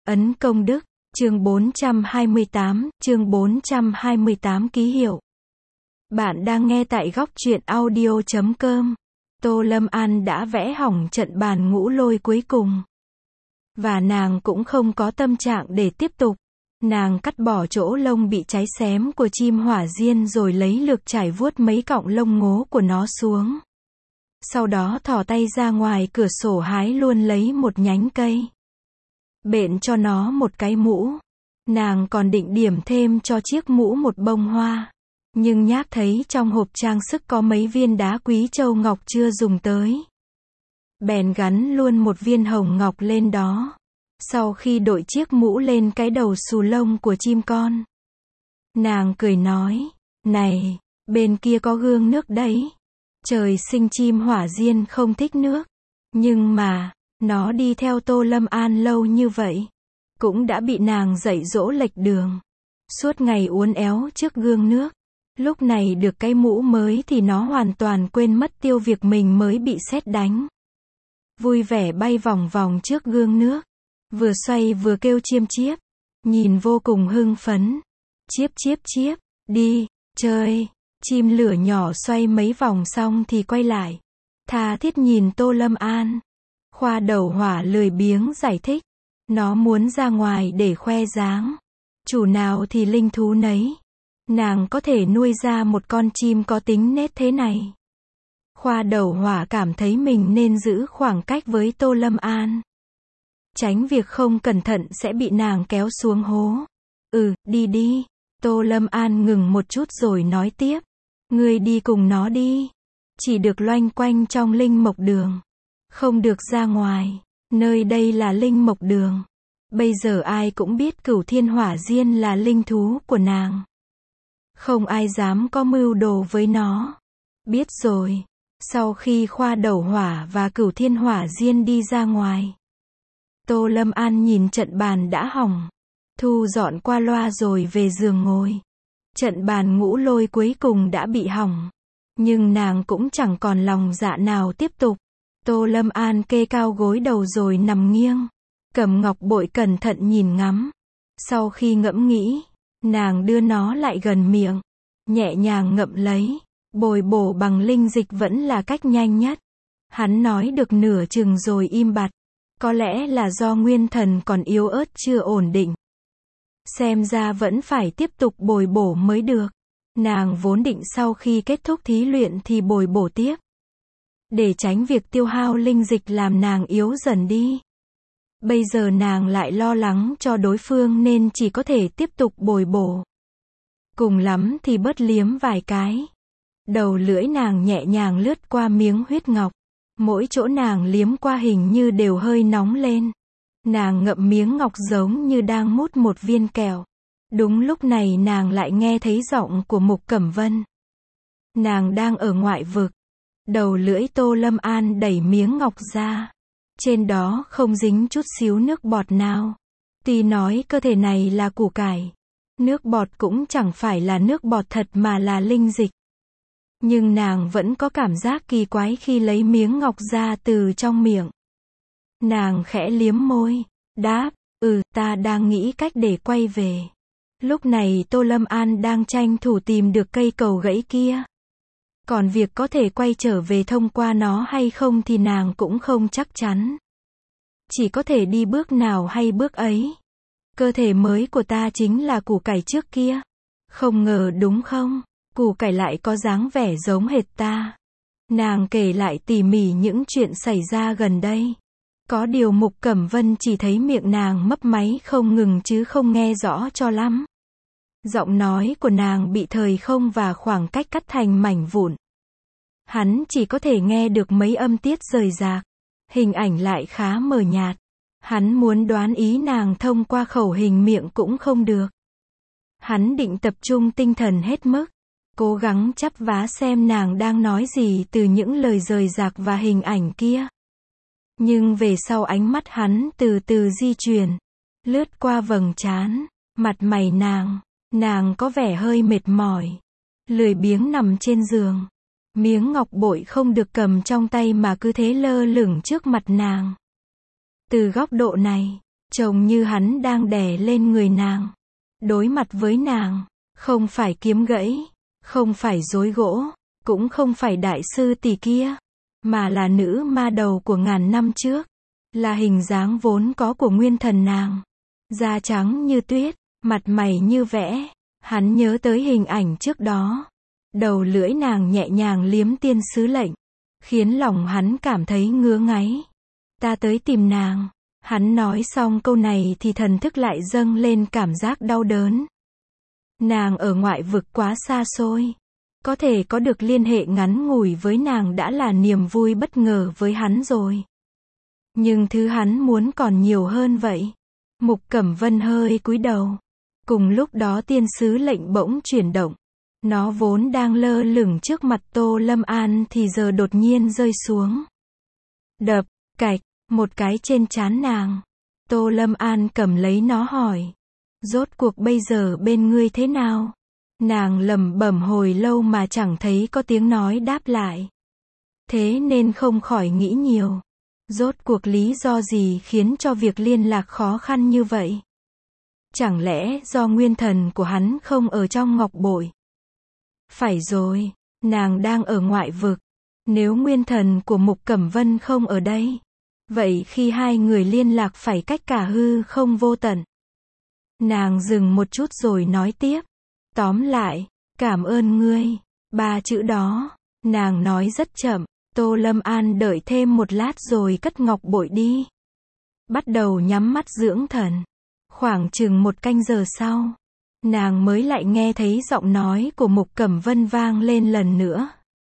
Ấn công đức, chương 428 ký hiệu. Bạn đang nghe tại góc truyện audio.com. Tô Lâm An đã vẽ hỏng trận bàn ngũ lôi cuối cùng. Và nàng cũng không có tâm trạng để tiếp tục. Nàng cắt bỏ chỗ lông bị cháy xém của chim hỏa diên rồi lấy lược chải vuốt mấy cọng lông ngố của nó xuống. Sau đó thò tay ra ngoài cửa sổ hái luôn lấy một nhánh cây. Bện cho nó một cái mũ. Nàng còn định điểm thêm cho chiếc mũ một bông hoa. Nhưng nhác thấy trong hộp trang sức có mấy viên đá quý châu ngọc chưa dùng tới. Bèn gắn luôn một viên hồng ngọc lên đó. Sau khi đội chiếc mũ lên cái đầu xù lông của chim con, nàng cười nói, này, bên kia có gương nước đấy. Trời sinh chim hỏa diên không thích nước. Nhưng mà, nó đi theo Tô Lâm An lâu như vậy, cũng đã bị nàng dạy dỗ lệch đường. Suốt ngày uốn éo trước gương nước. Lúc này được cái mũ mới thì nó hoàn toàn quên mất tiêu việc mình mới bị sét đánh. Vui vẻ bay vòng vòng trước gương nước. Vừa xoay vừa kêu chiêm chiếp. Nhìn vô cùng hưng phấn. Chiếp chiếp chiếp, đi, chơi. Chim lửa nhỏ xoay mấy vòng xong thì quay lại. Tha thiết nhìn Tô Lâm An. Khoa đầu hỏa lười biếng giải thích. Nó muốn ra ngoài để khoe dáng. Chủ nào thì linh thú nấy. Nàng có thể nuôi ra một con chim có tính nết thế này. Khoa đầu hỏa cảm thấy mình nên giữ khoảng cách với Tô Lâm An. Tránh việc không cẩn thận sẽ bị nàng kéo xuống hố. Đi đi. Tô Lâm An ngừng một chút rồi nói tiếp. Ngươi đi cùng nó đi. Chỉ được loanh quanh trong linh mộc đường. Không được ra ngoài. Nơi đây là linh mộc đường. Bây giờ ai cũng biết Cửu Thiên Hỏa Diên là linh thú của nàng. Không ai dám có mưu đồ với nó. Biết rồi. Sau khi Khoa Đầu Hỏa và Cửu Thiên Hỏa Diên đi ra ngoài, Tô Lâm An nhìn trận bàn đã hỏng, thu dọn qua loa rồi về giường ngồi. Trận bàn ngũ lôi cuối cùng đã bị hỏng, nhưng nàng cũng chẳng còn lòng dạ nào tiếp tục. Tô Lâm An kê cao gối đầu rồi nằm nghiêng, cầm ngọc bội cẩn thận nhìn ngắm. Sau khi ngẫm nghĩ, nàng đưa nó lại gần miệng, nhẹ nhàng ngậm lấy. Bồi bổ bằng linh dịch vẫn là cách nhanh nhất. Hắn nói được nửa chừng rồi im bặt. Có lẽ là do nguyên thần còn yếu ớt chưa ổn định. Xem ra vẫn phải tiếp tục bồi bổ mới được. Nàng vốn định sau khi kết thúc thí luyện thì bồi bổ tiếp. Để tránh việc tiêu hao linh dịch làm nàng yếu dần đi. Bây giờ nàng lại lo lắng cho đối phương nên chỉ có thể tiếp tục bồi bổ. Cùng lắm thì bớt liếm vài cái. Đầu lưỡi nàng nhẹ nhàng lướt qua miếng huyết ngọc. Mỗi chỗ nàng liếm qua hình như đều hơi nóng lên. Nàng ngậm miếng ngọc giống như đang mút một viên kẹo. Đúng lúc này nàng lại nghe thấy giọng của Mục Cẩm Vân. Nàng đang ở ngoại vực. Đầu lưỡi Tô Lâm An đẩy miếng ngọc ra. Trên đó không dính chút xíu nước bọt nào. Tuy nói cơ thể này là củ cải. Nước bọt cũng chẳng phải là nước bọt thật mà là linh dịch. Nhưng nàng vẫn có cảm giác kỳ quái khi lấy miếng ngọc ra từ trong miệng. Nàng khẽ liếm môi, đáp, ta đang nghĩ cách để quay về. Lúc này Tô Lâm An đang tranh thủ tìm được cây cầu gãy kia. Còn việc có thể quay trở về thông qua nó hay không thì nàng cũng không chắc chắn. Chỉ có thể đi bước nào hay bước ấy. Cơ thể mới của ta chính là củ cải trước kia. Không ngờ đúng không? Củ cải lại có dáng vẻ giống hệt ta. Nàng kể lại tỉ mỉ những chuyện xảy ra gần đây. Có điều Mục Cẩm Vân chỉ thấy miệng nàng mấp máy không ngừng chứ không nghe rõ cho lắm. Giọng nói của nàng bị thời không và khoảng cách cắt thành mảnh vụn. Hắn chỉ có thể nghe được mấy âm tiết rời rạc. Hình ảnh lại khá mờ nhạt. Hắn muốn đoán ý nàng thông qua khẩu hình miệng cũng không được. Hắn định tập trung tinh thần hết mức. Cố gắng chắp vá xem nàng đang nói gì từ những lời rời rạc và hình ảnh kia. Nhưng về sau ánh mắt hắn từ từ di chuyển. Lướt qua vầng trán, mặt mày nàng có vẻ hơi mệt mỏi. Lười biếng nằm trên giường. Miếng ngọc bội không được cầm trong tay mà cứ thế lơ lửng trước mặt nàng. Từ góc độ này, Trông như hắn đang đè lên người nàng. Đối mặt với nàng, không phải kiếm gãy, không phải rối gỗ, cũng không phải đại sư tỷ kia, mà là nữ ma đầu của ngàn năm trước. Là hình dáng vốn có của nguyên thần nàng. Da trắng như tuyết, mặt mày như vẽ. Hắn nhớ tới hình ảnh trước đó. Đầu lưỡi nàng nhẹ nhàng liếm tiên sứ lệnh, khiến lòng hắn cảm thấy ngứa ngáy. Ta tới tìm nàng. Hắn nói xong câu này thì thần thức lại dâng lên cảm giác đau đớn. Nàng ở ngoại vực quá xa xôi. Có thể có được liên hệ ngắn ngủi với nàng đã là niềm vui bất ngờ với hắn rồi. Nhưng thứ hắn muốn còn nhiều hơn vậy. Mục Cẩm Vân hơi cúi đầu. Cùng lúc đó tiên sứ lệnh bỗng chuyển động. Nó vốn đang lơ lửng trước mặt Tô Lâm An thì giờ đột nhiên rơi xuống. Đập, cạch, một cái trên trán nàng. Tô Lâm An cầm lấy nó hỏi. Rốt cuộc bây giờ bên ngươi thế nào? Nàng lẩm bẩm hồi lâu mà chẳng thấy có tiếng nói đáp lại. Thế nên không khỏi nghĩ nhiều. Rốt cuộc lý do gì khiến cho việc liên lạc khó khăn như vậy? Chẳng lẽ do nguyên thần của hắn không ở trong ngọc bội? Phải rồi, nàng đang ở ngoại vực. Nếu nguyên thần của Mục Cẩm Vân không ở đây, vậy khi hai người liên lạc phải cách cả hư không vô tận. Nàng dừng một chút rồi nói tiếp. Tóm lại, cảm ơn ngươi. 3 chữ đó, nàng nói rất chậm. Tô Lâm An đợi thêm một lát rồi cất ngọc bội đi. Bắt đầu nhắm mắt dưỡng thần. Khoảng chừng 1 canh giờ sau, nàng mới lại nghe thấy giọng nói của Mục Cẩm Vân vang lên lần nữa.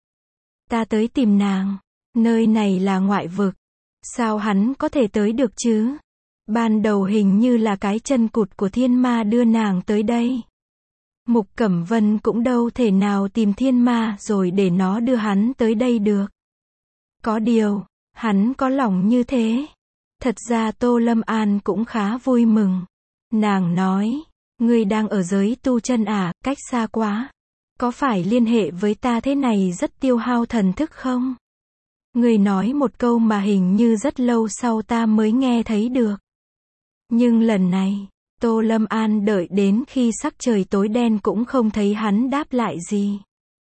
Ta tới tìm nàng. Nơi này là ngoại vực. Sao hắn có thể tới được chứ? Ban đầu hình như là cái chân cụt của thiên ma đưa nàng tới đây. Mục Cẩm Vân cũng đâu thể nào tìm thiên ma rồi để nó đưa hắn tới đây được. Có điều, hắn có lòng như thế. Thật ra Tô Lâm An cũng khá vui mừng. Nàng nói, ngươi đang ở giới tu chân à, cách xa quá. Có phải liên hệ với ta thế này rất tiêu hao thần thức không? Ngươi nói một câu mà hình như rất lâu sau ta mới nghe thấy được. Nhưng lần này, Tô Lâm An đợi đến khi sắc trời tối đen cũng không thấy hắn đáp lại gì.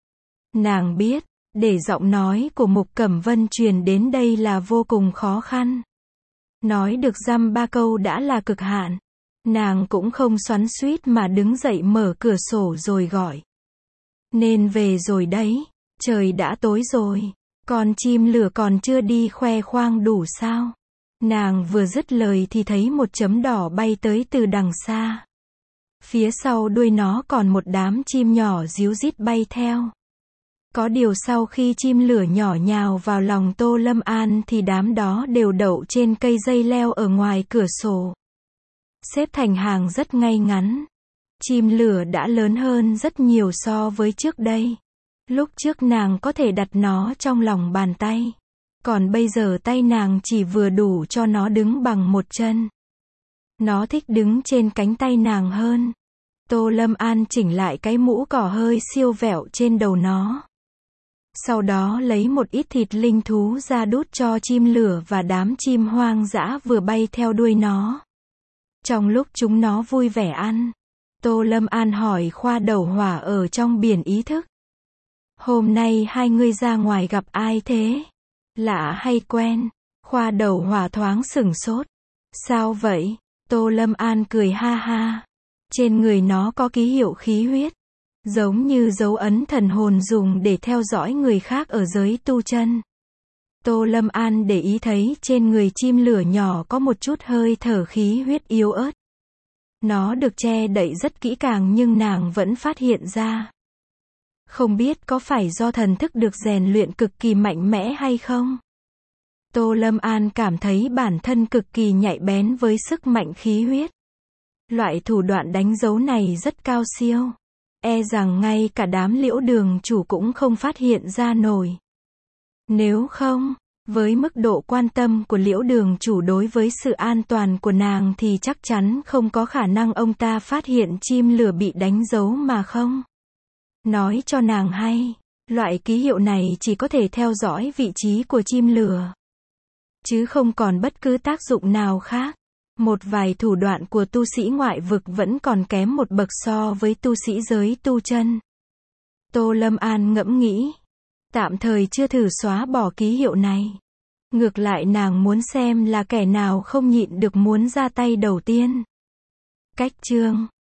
Nàng biết, để giọng nói của Mục Cẩm Vân truyền đến đây là vô cùng khó khăn. Nói được dăm 3 câu đã là cực hạn. Nàng cũng không xoắn xuýt mà đứng dậy mở cửa sổ rồi gọi. Nên về rồi đấy, trời đã tối rồi. Con chim lửa còn chưa đi khoe khoang đủ sao? Nàng vừa dứt lời thì thấy một chấm đỏ bay tới từ đằng xa. Phía sau đuôi nó còn một đám chim nhỏ ríu rít bay theo. Có điều sau khi chim lửa nhỏ nhào vào lòng Tô Lâm An thì đám đó đều đậu trên cây dây leo ở ngoài cửa sổ. Xếp thành hàng rất ngay ngắn. Chim lửa đã lớn hơn rất nhiều so với trước đây. Lúc trước nàng có thể đặt nó trong lòng bàn tay. Còn bây giờ tay nàng chỉ vừa đủ cho nó đứng bằng một chân. Nó thích đứng trên cánh tay nàng hơn. Tô Lâm An chỉnh lại cái mũ cỏ hơi siêu vẹo trên đầu nó. Sau đó lấy một ít thịt linh thú ra đút cho chim lửa và đám chim hoang dã vừa bay theo đuôi nó. Trong lúc chúng nó vui vẻ ăn, Tô Lâm An hỏi Khoa Đầu Hỏa ở trong biển ý thức. Hôm nay hai ngươi ra ngoài gặp ai thế? Lạ hay quen? Khoa Đầu Hỏa thoáng sửng sốt. Sao vậy? Tô Lâm An cười ha ha. Trên người nó có ký hiệu khí huyết, giống như dấu ấn thần hồn dùng để theo dõi người khác ở giới tu chân. Tô Lâm An để ý thấy trên người chim lửa nhỏ có một chút hơi thở khí huyết yếu ớt. Nó được che đậy rất kỹ càng nhưng nàng vẫn phát hiện ra. Không biết có phải do thần thức được rèn luyện cực kỳ mạnh mẽ hay không? Tô Lâm An cảm thấy bản thân cực kỳ nhạy bén với sức mạnh khí huyết. Loại thủ đoạn đánh dấu này rất cao siêu. E rằng ngay cả đám Liễu Đường chủ cũng không phát hiện ra nổi. Nếu không, với mức độ quan tâm của Liễu Đường chủ đối với sự an toàn của nàng thì chắc chắn không có khả năng ông ta phát hiện chim lửa bị đánh dấu mà không. Nói cho nàng hay, loại ký hiệu này chỉ có thể theo dõi vị trí của chim lửa, chứ không còn bất cứ tác dụng nào khác. Một vài thủ đoạn của tu sĩ ngoại vực vẫn còn kém một bậc so với tu sĩ giới tu chân. Tô Lâm An ngẫm nghĩ. Tạm thời chưa thử xóa bỏ ký hiệu này. Ngược lại nàng muốn xem là kẻ nào không nhịn được muốn ra tay đầu tiên. Cách chương